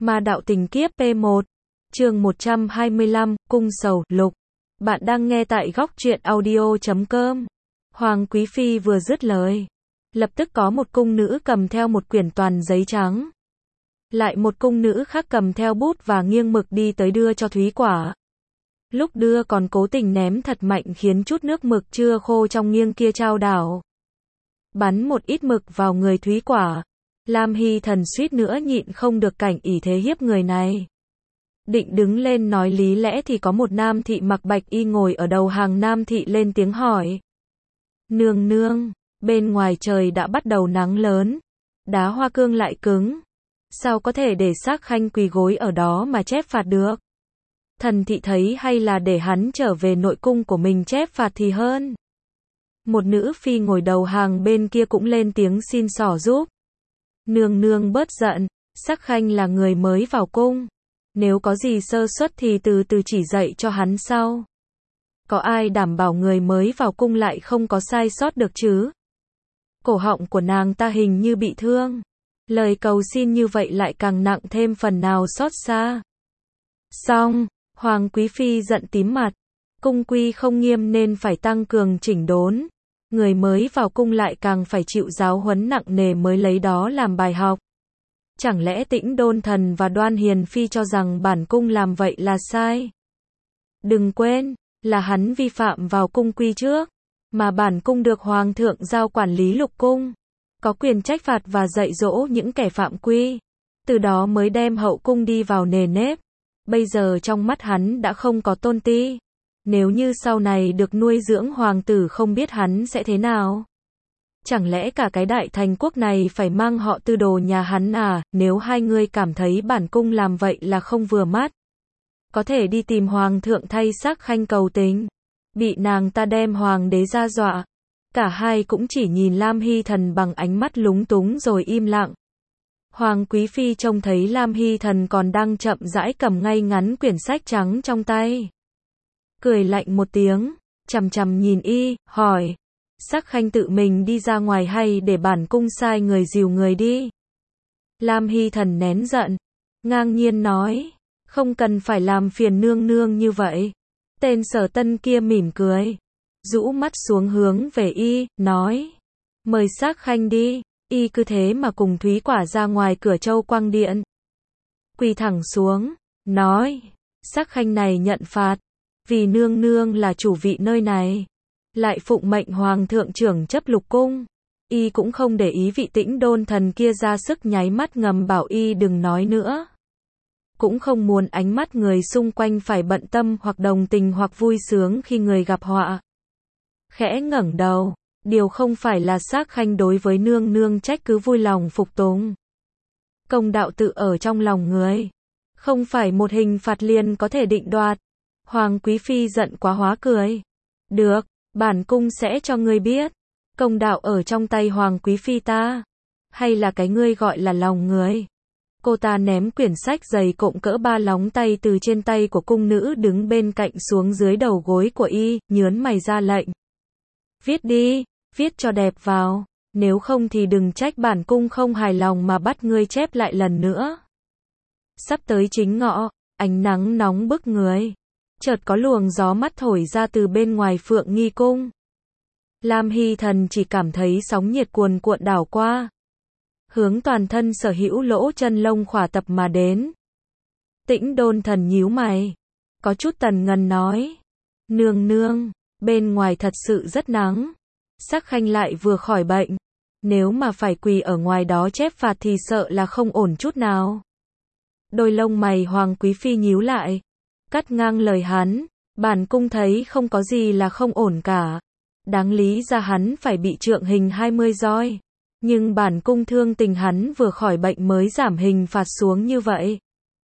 Ma đạo tình kiếp P1, chương 125, cung sầu, lục. Bạn đang nghe tại góc truyện audio.com. Hoàng Quý Phi vừa dứt lời, lập tức có một cung nữ cầm theo một quyển toàn giấy trắng. Lại một cung nữ khác cầm theo bút và nghiêng mực đi tới đưa cho Thúy Quả. Lúc đưa còn cố tình ném thật mạnh khiến chút nước mực chưa khô trong nghiêng kia trao đảo. Bắn một ít mực vào người Thúy Quả. Lam Hy Thần suýt nữa nhịn không được cảnh ỷ thế hiếp người này. Định đứng lên nói lý lẽ thì có một nam thị mặc bạch y ngồi ở đầu hàng. Nam thị lên tiếng hỏi. Nương nương, bên ngoài trời đã bắt đầu nắng lớn. Đá hoa cương lại cứng. Sao có thể để xác khanh quỳ gối ở đó mà chép phạt được? Thần thị thấy hay là để hắn trở về nội cung của mình chép phạt thì hơn. Một nữ phi ngồi đầu hàng bên kia cũng lên tiếng xin xỏ giúp. Nương nương bớt giận, xác khanh là người mới vào cung. Nếu có gì sơ suất thì từ từ chỉ dạy cho hắn sau. Có ai đảm bảo người mới vào cung lại không có sai sót được chứ? Cổ họng của nàng ta hình như bị thương. Lời cầu xin như vậy lại càng nặng thêm phần nào xót xa. Xong, Hoàng Quý Phi giận tím mặt. Cung quy không nghiêm nên phải tăng cường chỉnh đốn. Người mới vào cung lại càng phải chịu giáo huấn nặng nề mới lấy đó làm bài học. Chẳng lẽ Tĩnh Đôn Thần và Đoan Hiền Phi cho rằng bản cung làm vậy là sai? Đừng quên, là hắn vi phạm vào cung quy trước, mà bản cung được Hoàng thượng giao quản lý lục cung, có quyền trách phạt và dạy dỗ những kẻ phạm quy, từ đó mới đem hậu cung đi vào nề nếp. Bây giờ trong mắt hắn đã không có tôn ti. Nếu như sau này được nuôi dưỡng hoàng tử không biết hắn sẽ thế nào? Chẳng lẽ cả cái đại thành quốc này phải mang họ Tư Đồ nhà hắn à? Nếu hai người cảm thấy bản cung làm vậy là không vừa mắt, có thể đi tìm hoàng thượng thay xác khanh cầu tình. Bị nàng ta đem hoàng đế ra dọa. Cả hai cũng chỉ nhìn Lam Hy Thần bằng ánh mắt lúng túng rồi im lặng. Hoàng Quý Phi trông thấy Lam Hy Thần còn đang chậm rãi cầm ngay ngắn quyển sách trắng trong tay. Cười lạnh một tiếng, chằm chằm nhìn y, hỏi. Xác khanh tự mình đi ra ngoài hay để bản cung sai người dìu người đi? Lam Hy Thần nén giận, ngang nhiên nói. Không cần phải làm phiền nương nương như vậy. Tên Sở Tân kia mỉm cười, rũ mắt xuống hướng về y, nói. Mời xác khanh đi. Y cứ thế mà cùng Thúy Quả ra ngoài cửa Châu Quang Điện. Quỳ thẳng xuống, nói. Xác khanh này nhận phạt. Vì nương nương là chủ vị nơi này, lại phụng mệnh hoàng thượng trưởng chấp lục cung. Y cũng không để ý vị Tĩnh Đôn Thần kia ra sức nháy mắt ngầm bảo y đừng nói nữa. Cũng không muốn ánh mắt người xung quanh phải bận tâm hoặc đồng tình hoặc vui sướng khi người gặp họa. Khẽ ngẩng đầu, điều không phải là xác khanh đối với nương nương trách cứ vui lòng phục tùng. Công đạo tự ở trong lòng người, không phải một hình phạt liền có thể định đoạt. Hoàng Quý Phi giận quá hóa cười. Được, bản cung sẽ cho ngươi biết. Công đạo ở trong tay Hoàng Quý Phi ta, hay là cái ngươi gọi là lòng người? Cô ta ném quyển sách dày cộm cỡ 3 lóng tay từ trên tay của cung nữ đứng bên cạnh xuống dưới đầu gối của y, nhớn mày ra lệnh. Viết đi, viết cho đẹp vào, nếu không thì đừng trách bản cung không hài lòng mà bắt ngươi chép lại lần nữa. Sắp tới chính ngọ, ánh nắng nóng bức người. Chợt có luồng gió mát thổi ra từ bên ngoài Phượng Nghi cung. Lam Hy Thần chỉ cảm thấy sóng nhiệt cuồn cuộn đảo qua, hướng toàn thân sở hữu lỗ chân lông khỏa tập mà đến. Tĩnh Đôn Thần nhíu mày, có chút tần ngần nói. Nương nương, bên ngoài thật sự rất nắng. Xác khanh lại vừa khỏi bệnh. Nếu mà phải quỳ ở ngoài đó chép phạt thì sợ là không ổn chút nào. Đôi lông mày Hoàng Quý Phi nhíu lại, cắt ngang lời hắn. Bản cung thấy không có gì là không ổn cả. Đáng lý ra hắn phải bị trượng hình 20 roi. Nhưng bản cung thương tình hắn vừa khỏi bệnh mới giảm hình phạt xuống như vậy.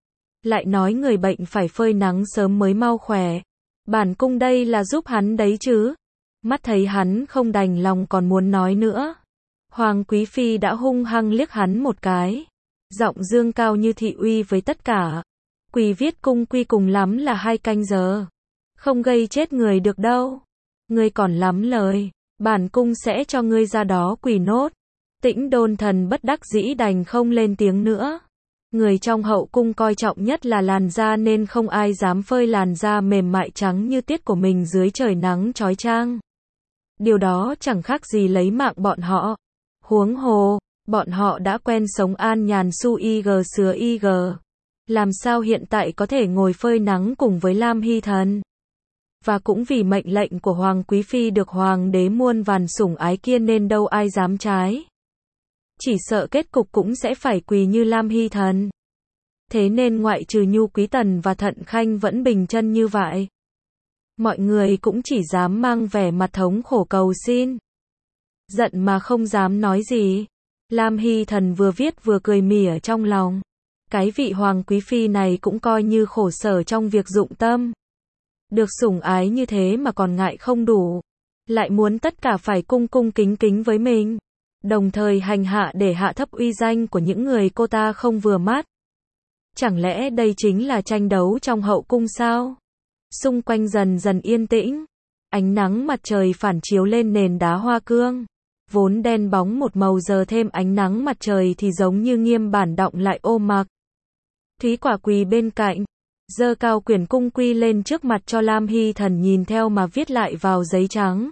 Lại nói người bệnh phải phơi nắng sớm mới mau khỏe. Bản cung đây là giúp hắn đấy chứ. Mắt thấy hắn không đành lòng còn muốn nói nữa. Hoàng Quý Phi đã hung hăng liếc hắn một cái. Giọng dương cao như thị uy với tất cả. Quỳ viết cung quy cùng lắm là 2 canh giờ. Không gây chết người được đâu. Ngươi còn lắm lời, bản cung sẽ cho ngươi ra đó quỳ nốt. Tĩnh Đôn Thần bất đắc dĩ đành không lên tiếng nữa. Người trong hậu cung coi trọng nhất là làn da nên không ai dám phơi làn da mềm mại trắng như tiết của mình dưới trời nắng chói chang. Điều đó chẳng khác gì lấy mạng bọn họ. Huống hồ, bọn họ đã quen sống an nhàn su ig sứa ig. Làm sao hiện tại có thể ngồi phơi nắng cùng với Lam Hy Thần? Và cũng vì mệnh lệnh của Hoàng Quý Phi được Hoàng đế muôn vàn sủng ái kia nên đâu ai dám trái. Chỉ sợ kết cục cũng sẽ phải quỳ như Lam Hy Thần. Thế nên ngoại trừ Nhu Quý Tần và Thận Khanh vẫn bình chân như vậy. Mọi người cũng chỉ dám mang vẻ mặt thống khổ cầu xin. Giận mà không dám nói gì. Lam Hy Thần vừa viết vừa cười mỉa trong lòng. Cái vị Hoàng Quý Phi này cũng coi như khổ sở trong việc dụng tâm. Được sủng ái như thế mà còn ngại không đủ. Lại muốn tất cả phải cung cung kính kính với mình. Đồng thời hành hạ để hạ thấp uy danh của những người cô ta không vừa mắt. Chẳng lẽ đây chính là tranh đấu trong hậu cung sao? Xung quanh dần dần yên tĩnh. Ánh nắng mặt trời phản chiếu lên nền đá hoa cương. Vốn đen bóng một màu giờ thêm ánh nắng mặt trời thì giống như nghiêm bản đọng lại ôm mặc. Thúy Quả quỳ bên cạnh, giơ cao quyển cung quy lên trước mặt cho Lam Hy Thần nhìn theo mà viết lại vào giấy trắng.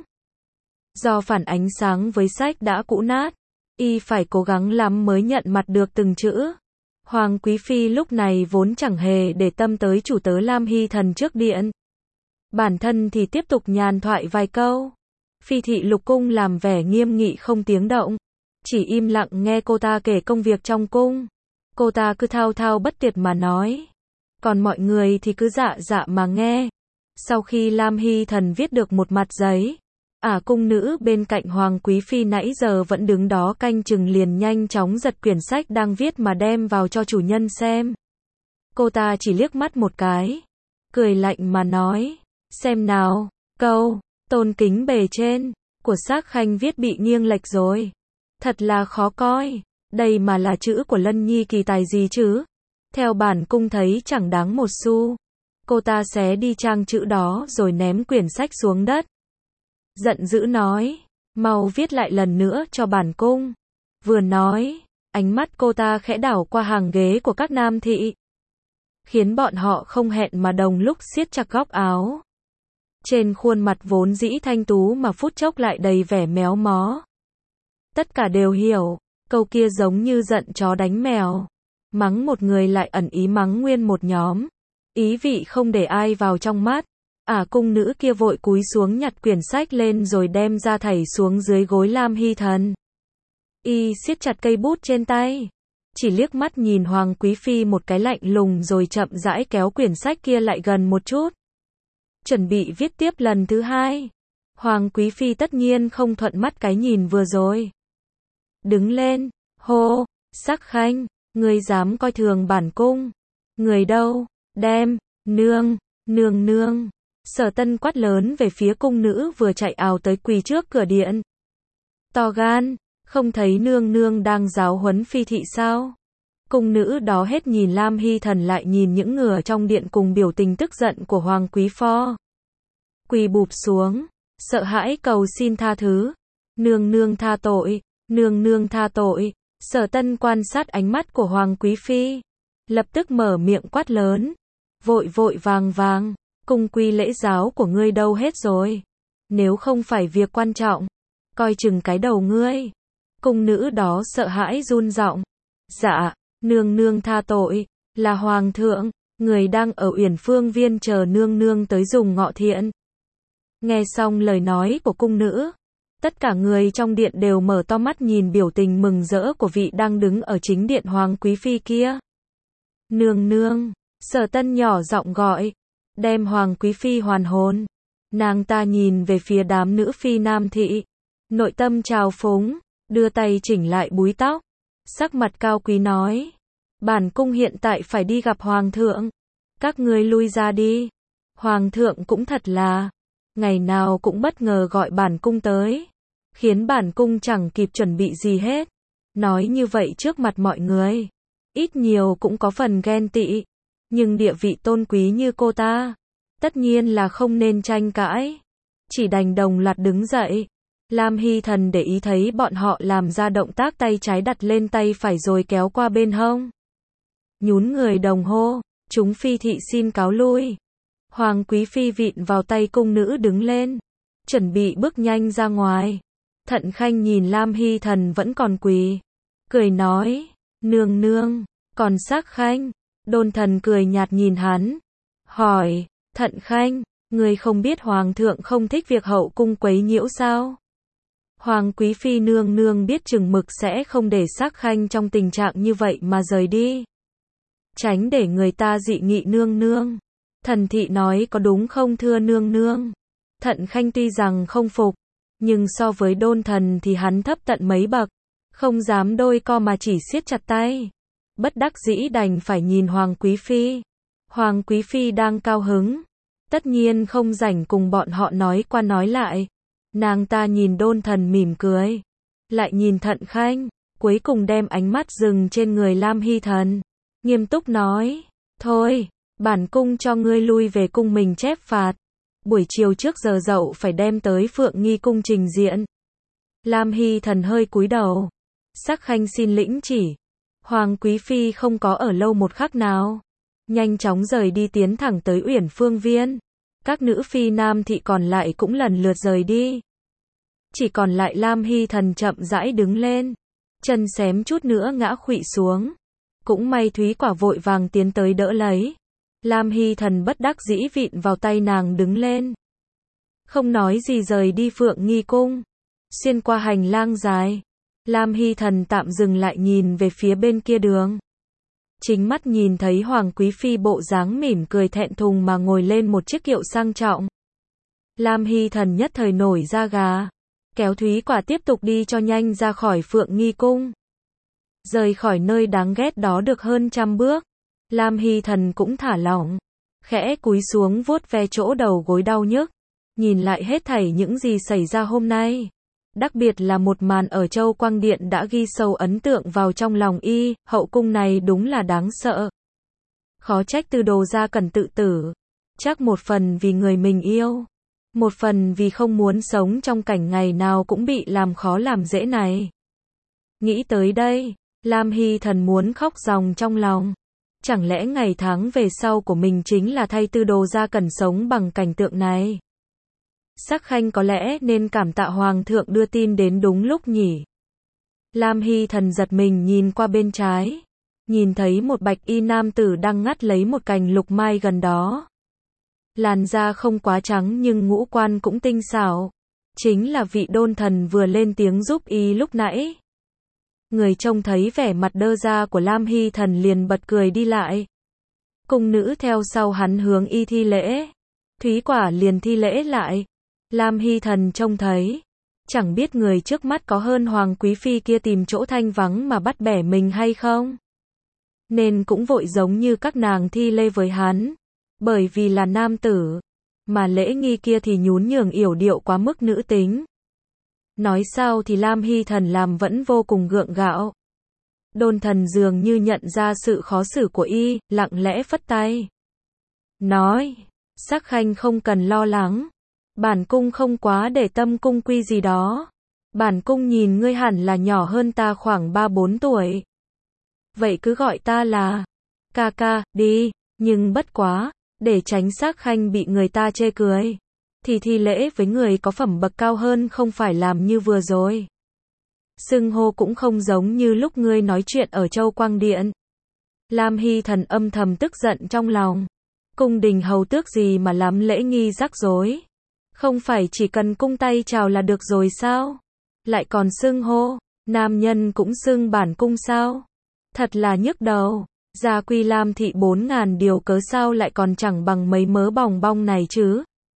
Do phản ánh sáng với sách đã cũ nát, y phải cố gắng lắm mới nhận mặt được từng chữ. Hoàng Quý Phi lúc này vốn chẳng hề để tâm tới chủ tớ Lam Hy Thần trước điện. Bản thân thì tiếp tục nhàn thoại vài câu. Phi thị lục cung làm vẻ nghiêm nghị không tiếng động. Chỉ im lặng nghe cô ta kể công việc trong cung. Cô ta cứ thao thao bất tuyệt mà nói. Còn mọi người thì cứ dạ dạ mà nghe. Sau khi Lam Hy Thần viết được một mặt giấy, cung nữ bên cạnh Hoàng Quý Phi nãy giờ vẫn đứng đó canh chừng liền nhanh chóng giật quyển sách đang viết mà đem vào cho chủ nhân xem. Cô ta chỉ liếc mắt một cái, cười lạnh mà nói, xem nào, câu, tôn kính bề trên, của Xác Khanh viết bị nghiêng lệch rồi. Thật là khó coi, đây mà là chữ của Lân Nhi kỳ tài gì chứ? Theo bản cung thấy chẳng đáng một xu. Cô ta xé đi trang chữ đó rồi ném quyển sách xuống đất. Giận dữ nói, mau viết lại lần nữa cho bản cung. Vừa nói, ánh mắt cô ta khẽ đảo qua hàng ghế của các nam thị, khiến bọn họ không hẹn mà đồng lúc siết chặt góc áo. Trên khuôn mặt vốn dĩ thanh tú mà phút chốc lại đầy vẻ méo mó. Tất cả đều hiểu, câu kia giống như giận chó đánh mèo. Mắng một người lại ẩn ý mắng nguyên một nhóm. Ý vị không để ai vào trong mắt. Cung nữ kia vội cúi xuống nhặt quyển sách lên rồi đem ra thảy xuống dưới gối Lam Hy Thần. Y siết chặt cây bút trên tay. Chỉ liếc mắt nhìn Hoàng Quý Phi một cái lạnh lùng rồi chậm rãi kéo quyển sách kia lại gần một chút. Chuẩn bị viết tiếp lần thứ hai. Hoàng Quý Phi tất nhiên không thuận mắt cái nhìn vừa rồi. Đứng lên, hô, Xác Khanh, ngươi dám coi thường bản cung. Người đâu, đem, nương, nương nương. Sở Tân quát lớn về phía cung nữ vừa chạy ào tới quỳ trước cửa điện. To gan, không thấy nương nương đang giáo huấn Phi thị sao? Cung nữ đó hết nhìn Lam Hy Thần lại nhìn những người trong điện cùng biểu tình tức giận của Hoàng Quý Pho. Quỳ bụp xuống, sợ hãi cầu xin tha thứ. Nương nương tha tội, nương nương tha tội. Sở Tân quan sát ánh mắt của Hoàng Quý Phi, lập tức mở miệng quát lớn. Vội vội vàng vàng, cung quy lễ giáo của ngươi đâu hết rồi? Nếu không phải việc quan trọng, coi chừng cái đầu ngươi. Cung nữ đó sợ hãi run giọng. Dạ, nương nương tha tội, là hoàng thượng, người đang ở Uyển Phương Viên chờ nương nương tới dùng ngọ thiện. Nghe xong lời nói của cung nữ, tất cả người trong điện đều mở to mắt nhìn biểu tình mừng rỡ của vị đang đứng ở chính điện Hoàng Quý Phi kia. Nương nương, Sở Tân nhỏ giọng gọi, đem Hoàng Quý Phi hoàn hồn. Nàng ta nhìn về phía đám nữ phi nam thị, nội tâm trào phúng, đưa tay chỉnh lại búi tóc, sắc mặt cao quý nói, bản cung hiện tại phải đi gặp hoàng thượng, các ngươi lui ra đi. Hoàng thượng cũng thật là, ngày nào cũng bất ngờ gọi bản cung tới, khiến bản cung chẳng kịp chuẩn bị gì hết. Nói như vậy trước mặt mọi người, ít nhiều cũng có phần ghen tị, nhưng địa vị tôn quý như cô ta, tất nhiên là không nên tranh cãi. Chỉ đành đồng loạt đứng dậy. Lam Hy Thần để ý thấy bọn họ làm ra động tác tay trái đặt lên tay phải rồi kéo qua bên hông. nhún người đồng hô, chúng phi thị xin cáo lui. Hoàng quý phi vịn vào tay cung nữ đứng lên, chuẩn bị bước nhanh ra ngoài. Thận Khanh nhìn Lam Hy Thần vẫn còn quỳ, cười nói, nương nương, còn Sắc Khanh. Đôn Thần cười nhạt nhìn hắn, hỏi, Thận Khanh, người không biết hoàng thượng không thích việc hậu cung quấy nhiễu sao? Hoàng quý phi nương nương biết chừng mực sẽ không để Sắc Khanh trong tình trạng như vậy mà rời đi, tránh để người ta dị nghị nương nương. Thần thị nói có đúng không thưa nương nương? Thận Khanh tuy rằng không phục, nhưng so với Đôn Thần thì hắn thấp tận mấy bậc, không dám đôi co mà chỉ siết chặt tay. Bất đắc dĩ đành phải nhìn Hoàng quý phi. Hoàng quý phi đang cao hứng, tất nhiên không rảnh cùng bọn họ nói qua nói lại. Nàng ta nhìn Đôn Thần mỉm cười, lại nhìn Thận Khanh, cuối cùng đem ánh mắt dừng trên người Lam Hy Thần, nghiêm túc nói, thôi, bản cung cho ngươi lui về cung mình chép phạt. Buổi chiều trước giờ dậu phải đem tới Phượng Nghi cung trình diện. Lam Hy Thần hơi cúi đầu, Sắc Khanh xin lĩnh chỉ. Hoàng quý phi không có ở lâu một khắc nào, nhanh chóng rời đi tiến thẳng tới Uyển Phương Viên. Các nữ phi nam thị còn lại cũng lần lượt rời đi. Chỉ còn lại Lam Hy Thần chậm rãi đứng lên, chân xém chút nữa ngã khuỵu xuống. Cũng may Thúy Quả vội vàng tiến tới đỡ lấy. Lam Hy Thần bất đắc dĩ vịn vào tay nàng đứng lên, không nói gì rời đi Phượng Nghi cung. Xuyên qua hành lang dài, Lam Hy Thần tạm dừng lại nhìn về phía bên kia đường. Chính mắt nhìn thấy Hoàng quý phi bộ dáng mỉm cười thẹn thùng mà ngồi lên một chiếc kiệu sang trọng. Lam Hy Thần nhất thời nổi da gà, kéo Thúy Quả tiếp tục đi cho nhanh ra khỏi Phượng Nghi cung. Rời khỏi nơi đáng ghét đó được hơn 100 bước, Lam Hy Thần cũng thả lỏng, khẽ cúi xuống vuốt ve chỗ đầu gối đau nhức, nhìn lại hết thảy những gì xảy ra hôm nay. Đặc biệt là một màn ở Châu Quang Điện đã ghi sâu ấn tượng vào trong lòng y, hậu cung này đúng là đáng sợ. Khó trách Tư Đồ gia cần tự tử, chắc một phần vì người mình yêu, một phần vì không muốn sống trong cảnh ngày nào cũng bị làm khó làm dễ này. Nghĩ tới đây, Lam Hy Thần muốn khóc ròng trong lòng. Chẳng lẽ ngày tháng về sau của mình chính là thay Tư Đồ gia cần sống bằng cảnh tượng này? Sắc Khanh có lẽ nên cảm tạ Hoàng thượng đưa tin đến đúng lúc nhỉ. Lam Hy Thần giật mình nhìn qua bên trái, nhìn thấy một bạch y nam tử đang ngắt lấy một cành lục mai gần đó. Làn da không quá trắng nhưng ngũ quan cũng tinh xảo, chính là vị Đôn Thần vừa lên tiếng giúp y lúc nãy. Người trông thấy vẻ mặt đơ ra của Lam Hy Thần liền bật cười đi lại. Cung nữ theo sau hắn hướng y thi lễ. Thúy Quả liền thi lễ lại. Lam Hy Thần trông thấy, chẳng biết người trước mắt có hơn Hoàng quý phi kia tìm chỗ thanh vắng mà bắt bẻ mình hay không, nên cũng vội giống như các nàng thi lễ với hắn, bởi vì là nam tử, mà lễ nghi kia thì nhún nhường yểu điệu quá mức nữ tính. Nói sao thì Lam Hy Thần làm vẫn vô cùng gượng gạo. Đôn Thần dường như nhận ra sự khó xử của y, lặng lẽ phất tay, nói, Sắc Khanh không cần lo lắng. Bản cung không quá để tâm cung quy gì đó. Bản cung nhìn ngươi hẳn là nhỏ hơn ta khoảng 3-4 tuổi. Vậy cứ gọi ta là ca ca đi, nhưng bất quá, để tránh Sắc Khanh bị người ta chê cười, thì thi lễ với người có phẩm bậc cao hơn không phải làm như vừa rồi. Xưng hô cũng không giống như lúc ngươi nói chuyện ở Châu Quang Điện. Lam Hy Thần âm thầm tức giận trong lòng. Cung đình hầu tước gì mà lắm lễ nghi rắc rối. Không phải chỉ cần cung tay chào là được rồi sao? Lại còn xưng hô, nam nhân cũng xưng bản cung sao? Thật là nhức đầu. Gia quy Lam thị 4000 điều cớ sao lại còn chẳng bằng mấy mớ bòng bong này chứ?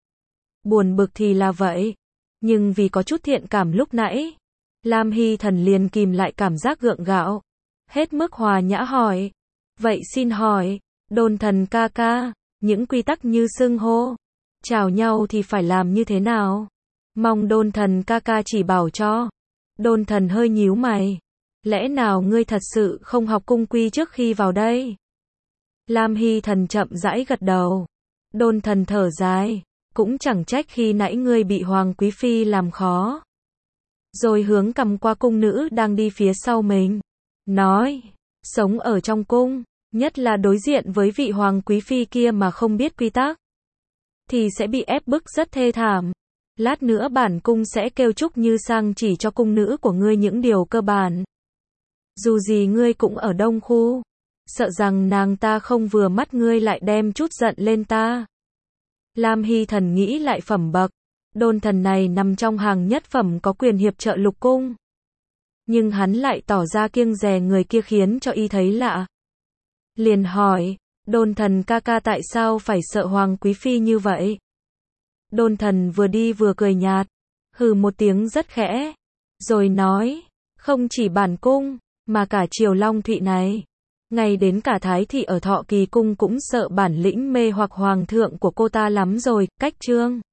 Buồn bực thì là vậy, nhưng vì có chút thiện cảm lúc nãy, Lam Hy Thần liền kìm lại cảm giác gượng gạo, hết mức hòa nhã hỏi, vậy xin hỏi, Đôn Thần ca ca, những quy tắc như xưng hô, chào nhau thì phải làm như thế nào? Mong Đôn Thần ca ca chỉ bảo cho. Đôn Thần hơi nhíu mày, lẽ nào ngươi thật sự không học cung quy trước khi vào đây? Lam Hy Thần chậm rãi gật đầu. Đôn Thần thở dài, cũng chẳng trách khi nãy ngươi bị Hoàng quý phi làm khó. Rồi hướng cầm qua cung nữ đang đi phía sau mình, nói, sống ở trong cung, Nhất là đối diện với vị hoàng quý phi kia mà không biết quy tắc, thì sẽ bị ép bức rất thê thảm. Lát nữa bản cung sẽ kêu Trúc Như sang chỉ cho cung nữ của ngươi những điều cơ bản. Dù gì ngươi cũng ở Đông Khu, sợ rằng nàng ta không vừa mắt ngươi lại đem chút giận lên ta. Lam Hy Thần nghĩ lại phẩm bậc, Đôn Thần này nằm trong hàng nhất phẩm có quyền hiệp trợ lục cung. Nhưng hắn lại tỏ ra kiêng dè người kia khiến cho y thấy lạ. Liền hỏi, Đôn Thần ca ca tại sao phải sợ hoàng quý phi như vậy? Đôn Thần vừa đi vừa cười nhạt, hừ một tiếng rất khẽ, rồi nói, không chỉ bản cung, mà cả triều Long Thụy này, ngay đến cả Thái thị ở Thọ Kỳ cung cũng sợ bản lĩnh mê hoặc hoàng thượng của cô ta lắm rồi. Cách chương